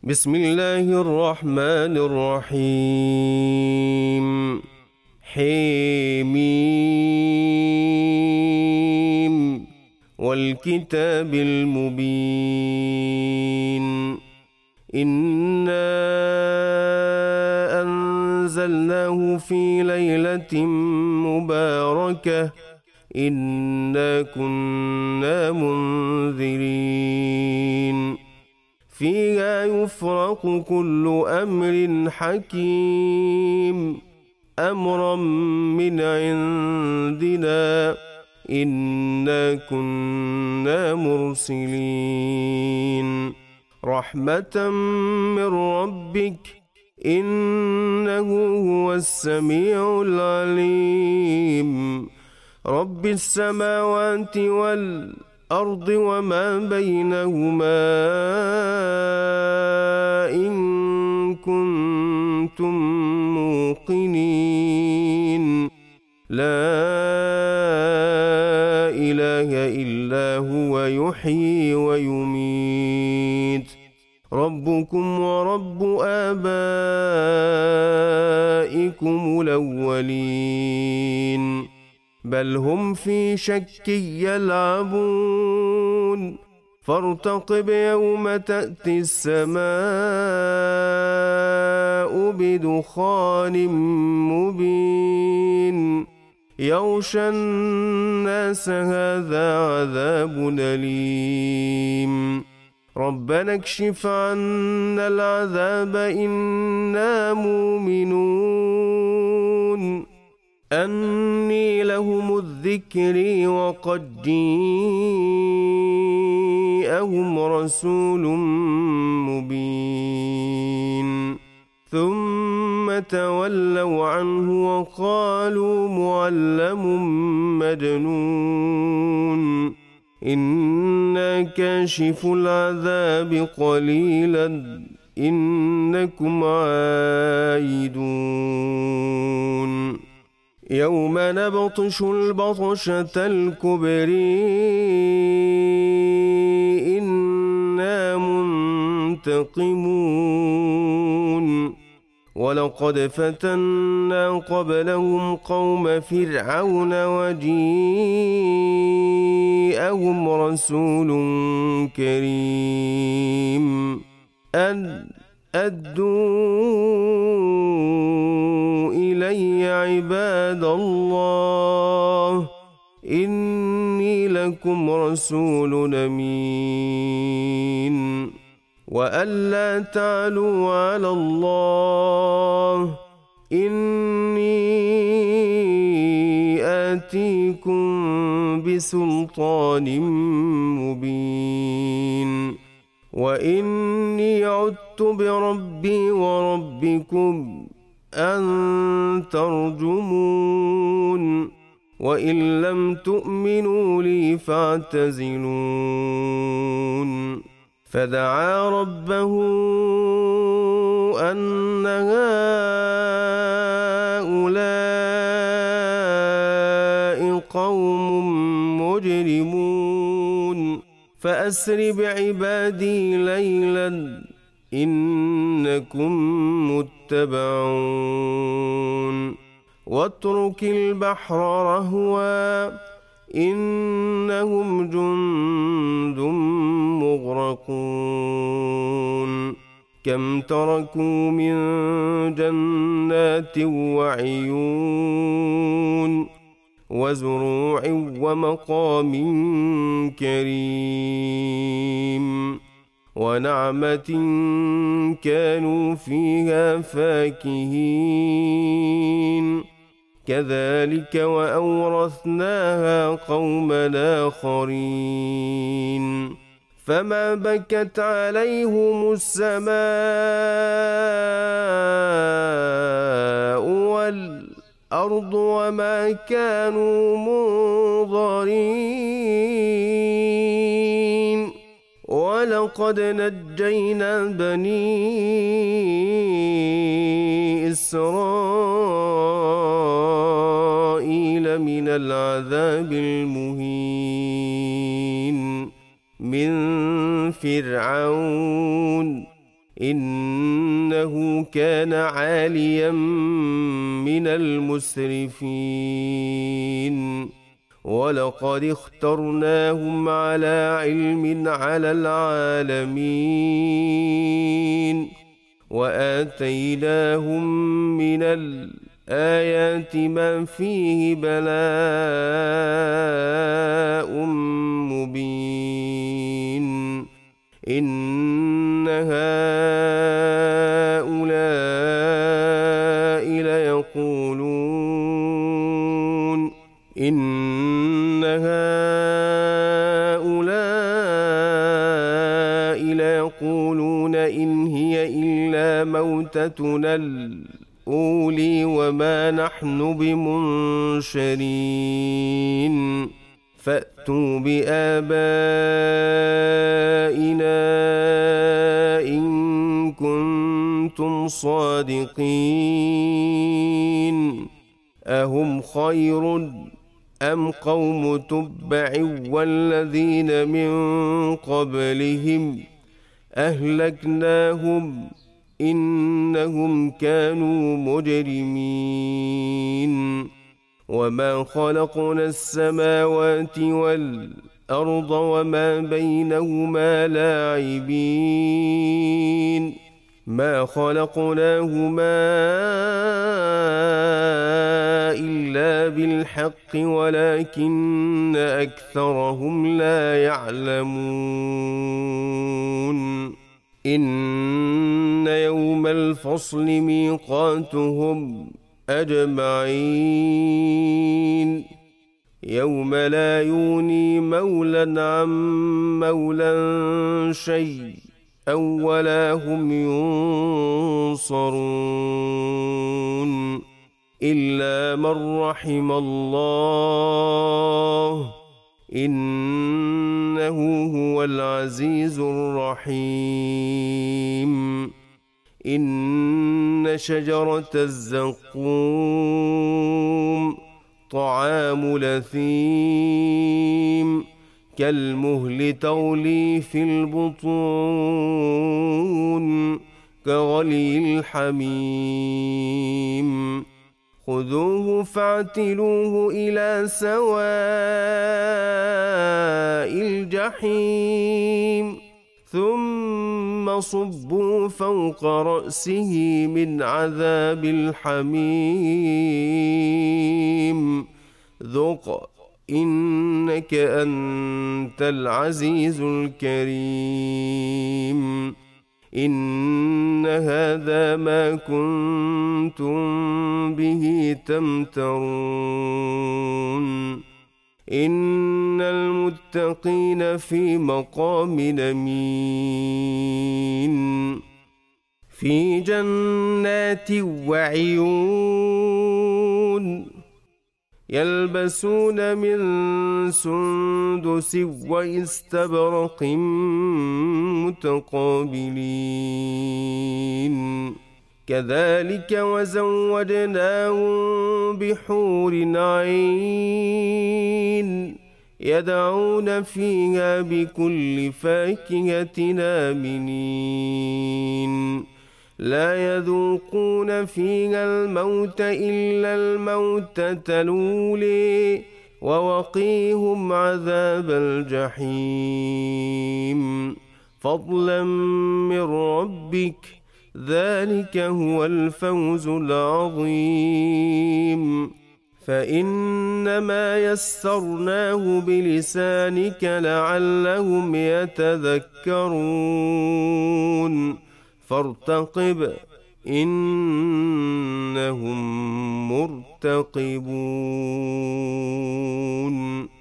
بسم الله الرحمن الرحيم. حميم والكتاب المبين. إنا أنزلناه في ليلة مباركة إنا كنا منذرين فيها يفرق كل أمر حكيم أمرا من عندنا إنا كنا مرسلين رحمة من ربك إنه هو السميع العليم رب السماوات والأرض وما بينهما إن كنتم موقنين لا إله إلا هو يحيي ويميت ربكم ورب آبائكم الأولين بل هم في شك يلعبون فارتقب يوم تأتي السماء بدخان مبين يغشى الناس هذا عذاب أليم ربنا اكشف عنا العذاب إنا مؤمنون أني لهم الذكر وقد جاءهم رسول مبين ثم تولوا عنه وقالوا معلم مجنون إنا كاشف العذاب قليلا إنكم عائدون يوم نبطش البطشة الكبرى إنا منتقمون ولقد فتنا قبلهم قوم فرعون وجيءهم رسول كريم أن أدوا إلي عباد الله إني لكم رسول أمين وألا تعلوا على الله إني آتيكم بسلطان مبين وإني عدت بربي وربكم أن ترجمون وإن لم تؤمنوا لي فاعتزلون فدعا ربه أن هؤلاء قوم مجرمون فأسر بعبادي ليلا إنكم متبعون واترك البحر رهوا إنهم جند مغرقون كم تركوا من جنات وعيون وزروع ومقام كريم ونعمة كانوا فيها فاكهين كذلك وأورثناها قوما آخرين فما بكت عليهم السماء والأرض وما كانوا منظرين ولقد نجينا بني إسرائيل من العذاب المهين من فرعون إنه كان عاليا من المسرفين ولقد اخترناهم على علم على العالمين وآتيناهم من الآيات ما فيه بلاء مبين إن هؤلاء ليقولون إن هي إلا موتتنا الأولى وما نحن بمنشرين فأتوا بآبائنا إن كنتم صادقين أهم خير أم قوم تبع والذين من قبلهم أهلكناهم إنهم كانوا مجرمين وما خلقنا السماوات والأرض وما بينهما لاعبين ما خلقناهما إلا بالحق ولكن أكثرهم لا يعلمون إن يوم الفصل ميقاتهم أجمعين يوم لا يغني مولى عن مولى شيئا ولا هم ينصرون إلا من رحم الله إنه هو العزيز الرحيم إن شجرة الزقوم طعام لثيم كالمهل تغلي في البطون كغلي الحميم خذوه فاعتلوه إلى سواء الجحيم ثم صبوا فوق رأسه من عذاب الحميم ذق إنك أنت العزيز الكريم إن هذا ما كنتم به تمترون إن المتقين في مقام أمين في جنات وعيون يلبسون من سندس واستبرق متقابلين كذلك وزوجناهم بحور عين يدعون فيها بكل فاكهة آمنين لا يذوقون فيها الموت إلا الموتة الأولى ووقيهم عذاب الجحيم فضلا من ربك ذلك هو الفوز العظيم فإنما يسرناه بلسانك لعلهم يتذكرون فارتقب إنهم مرتقبون